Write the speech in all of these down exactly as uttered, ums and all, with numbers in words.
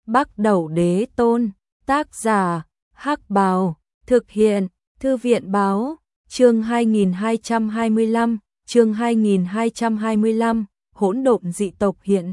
Bắc Đẩu Đế Tôn, tác giả, Hắc Bào, thực hiện, Thư viện Báo, chương hai nghìn hai trăm hai mươi lăm, chương hai nghìn hai trăm hai mươi lăm, hỗn độn dị tộc hiện.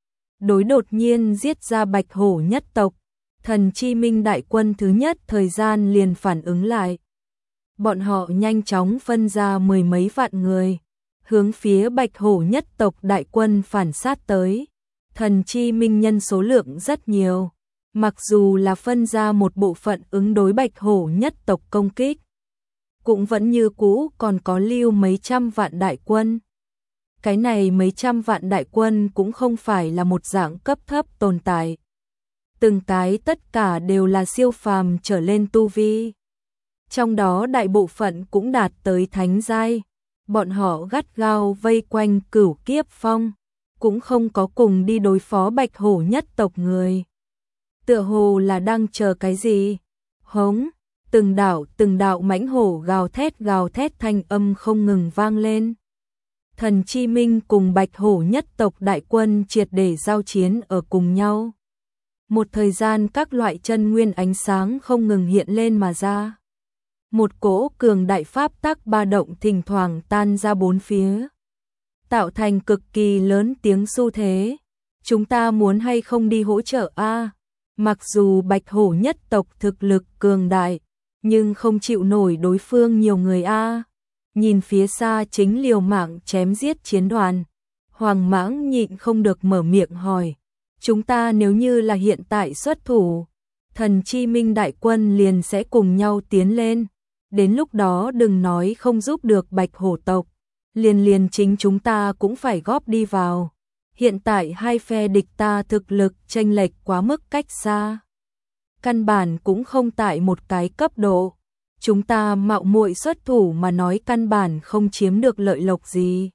Đối đột nhiên giết ra Bạch Hổ nhất tộc, Thần Chi Minh đại quân thứ nhất thời gian liền phản ứng lại. Bọn họ nhanh chóng phân ra mười mấy vạn người, hướng phía Bạch Hổ nhất tộc đại quân phản sát tới. Thần Chi Minh nhân số lượng rất nhiều, mặc dù là phân ra một bộ phận ứng đối Bạch Hổ nhất tộc công kích, cũng vẫn như cũ còn có lưu mấy trăm vạn đại quân. Cái này mấy trăm vạn đại quân cũng không phải là một dạng cấp thấp tồn tại. Từng cái tất cả đều là siêu phàm trở lên tu vi. Trong đó đại bộ phận cũng đạt tới thánh giai. Bọn họ gắt gao vây quanh Cửu Kiếp Phong, cũng không có cùng đi đối phó Bạch Hổ nhất tộc người. Tựa hồ là đang chờ cái gì? Hống, từng đạo từng đạo mãnh hổ gào thét gào thét thanh âm không ngừng vang lên. Thần Chi Minh cùng Bạch Hổ nhất tộc đại quân triệt để giao chiến ở cùng nhau. Một thời gian các loại chân nguyên ánh sáng không ngừng hiện lên mà ra. Một cỗ cường đại pháp tắc ba động thỉnh thoảng tan ra bốn phía, tạo thành cực kỳ lớn tiếng xu thế. Chúng ta muốn hay không đi hỗ trợ a? À? Mặc dù Bạch Hổ nhất tộc thực lực cường đại, nhưng không chịu nổi đối phương nhiều người a. À? Nhìn phía xa chính liều mạng chém giết chiến đoàn, Hoàng Mãng nhịn không được mở miệng hỏi, chúng ta nếu như là hiện tại xuất thủ, Thần Chi Minh đại quân liền sẽ cùng nhau tiến lên. Đến lúc đó đừng nói không giúp được Bạch Hổ tộc, liền liền chính chúng ta cũng phải góp đi vào. Hiện tại hai phe địch ta thực lực chênh lệch quá mức cách xa, căn bản cũng không tại một cái cấp độ. Chúng ta mạo muội xuất thủ mà nói căn bản không chiếm được lợi lộc gì.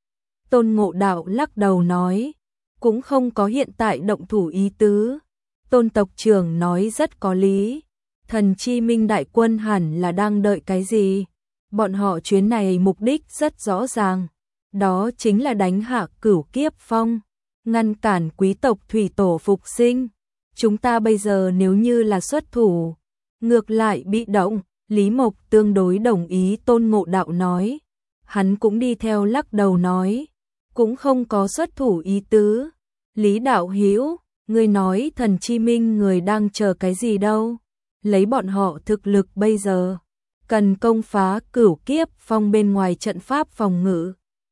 Tôn Ngộ Đạo lắc đầu nói, cũng không có hiện tại động thủ ý tứ. Tôn tộc trưởng nói rất có lý. Thần Chi Minh đại quân hẳn là đang đợi cái gì? Bọn họ chuyến này mục đích rất rõ ràng, đó chính là đánh hạ Cửu Kiếp Phong, ngăn cản quý tộc thủy tổ phục sinh. Chúng ta bây giờ nếu như là xuất thủ, ngược lại bị động. Lý Mộc tương đối đồng ý Tôn Ngộ Đạo nói, hắn cũng đi theo lắc đầu nói, cũng không có xuất thủ ý tứ. Lý đạo hữu, ngươi nói Thần Chi Minh người đang chờ cái gì đâu? Lấy bọn họ thực lực bây giờ, cần công phá Cửu Kiếp Phong bên ngoài trận pháp phòng ngự.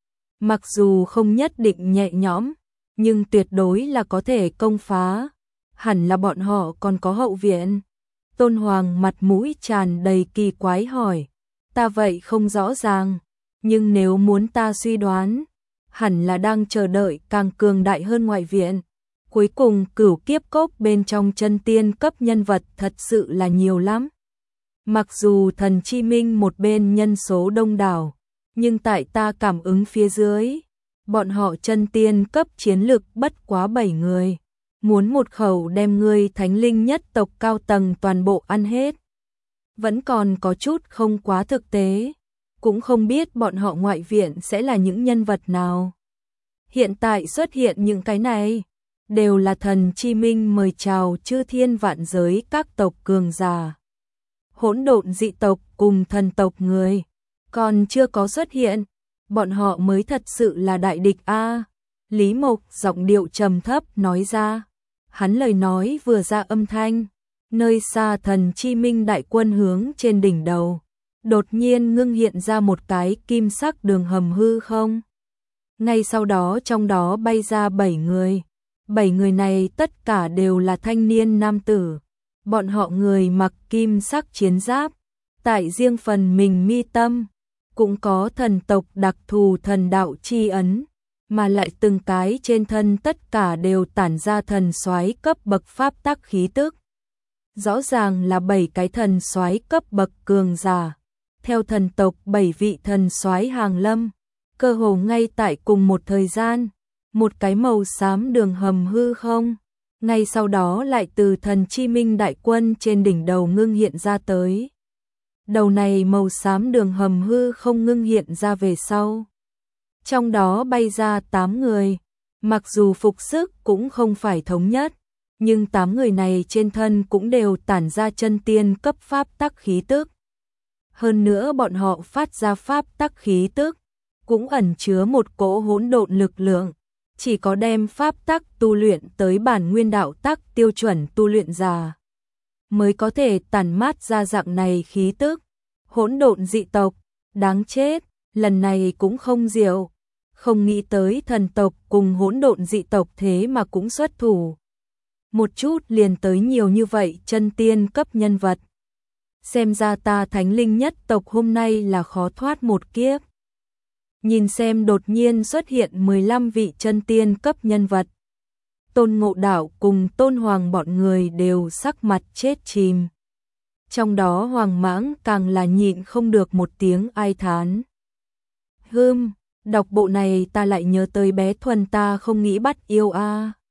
Mặc dù không nhất định nhẹ nhõm, nhưng tuyệt đối là có thể công phá. Hẳn là bọn họ còn có hậu viện. Tôn Hoàng mặt mũi tràn đầy kỳ quái hỏi, ta vậy không rõ ràng, nhưng nếu muốn ta suy đoán, hẳn là đang chờ đợi càng cường đại hơn ngoại viện. Cuối cùng Cửu Kiếp Cốc bên trong chân tiên cấp nhân vật thật sự là nhiều lắm. Mặc dù Thần Chi Minh một bên nhân số đông đảo, nhưng tại ta cảm ứng phía dưới, bọn họ chân tiên cấp chiến lực bất quá bảy người. Muốn một khẩu đem ngươi thánh linh nhất tộc cao tầng toàn bộ ăn hết, vẫn còn có chút không quá thực tế. Cũng không biết bọn họ ngoại viện sẽ là những nhân vật nào. Hiện tại xuất hiện những cái này, đều là Thần Chi Minh mời chào chư thiên vạn giới các tộc cường giả. Hỗn độn dị tộc cùng thần tộc người, còn chưa có xuất hiện, bọn họ mới thật sự là đại địch a. Lý Mộc giọng điệu trầm thấp nói ra. Hắn lời nói vừa ra âm thanh, nơi xa Thần Chi Minh đại quân hướng trên đỉnh đầu, đột nhiên ngưng hiện ra một cái kim sắc đường hầm hư không. Ngay sau đó trong đó bay ra bảy người. Bảy người này tất cả đều là thanh niên nam tử. Bọn họ người mặc kim sắc chiến giáp, tại riêng phần mình mi tâm, cũng có thần tộc đặc thù thần đạo chi ấn. Mà lại từng cái trên thân tất cả đều tản ra thần soái cấp bậc pháp tắc khí tức. Rõ ràng là bảy cái thần soái cấp bậc cường giả. Theo thần tộc bảy vị thần soái hàng lâm, cơ hồ ngay tại cùng một thời gian, một cái màu xám đường hầm hư không, ngay sau đó lại từ Thần Chi Minh đại quân trên đỉnh đầu ngưng hiện ra tới. Đầu này màu xám đường hầm hư không ngưng hiện ra về sau, trong đó bay ra tám người, mặc dù phục sức cũng không phải thống nhất, nhưng tám người này trên thân cũng đều tản ra chân tiên cấp pháp tắc khí tức. Hơn nữa bọn họ phát ra pháp tắc khí tức, cũng ẩn chứa một cỗ hỗn độn lực lượng, chỉ có đem pháp tắc tu luyện tới bản nguyên đạo tắc tiêu chuẩn tu luyện giả mới có thể tản mát ra dạng này khí tức. Hỗn độn dị tộc, đáng chết, lần này cũng không diệu, không nghĩ tới thần tộc cùng hỗn độn dị tộc thế mà cũng xuất thủ. Một chút liền tới nhiều như vậy chân tiên cấp nhân vật. Xem ra ta thánh linh nhất tộc hôm nay là khó thoát một kiếp. Nhìn xem đột nhiên xuất hiện mười lăm vị chân tiên cấp nhân vật. Tôn Ngộ Đạo cùng Tôn Hoàng bọn người đều sắc mặt chết chìm. Trong đó Hoàng Mãng càng là nhịn không được một tiếng ai thán. Hưm, đọc bộ này ta lại nhớ tới bé Thuần ta không nghĩ bắt yêu a.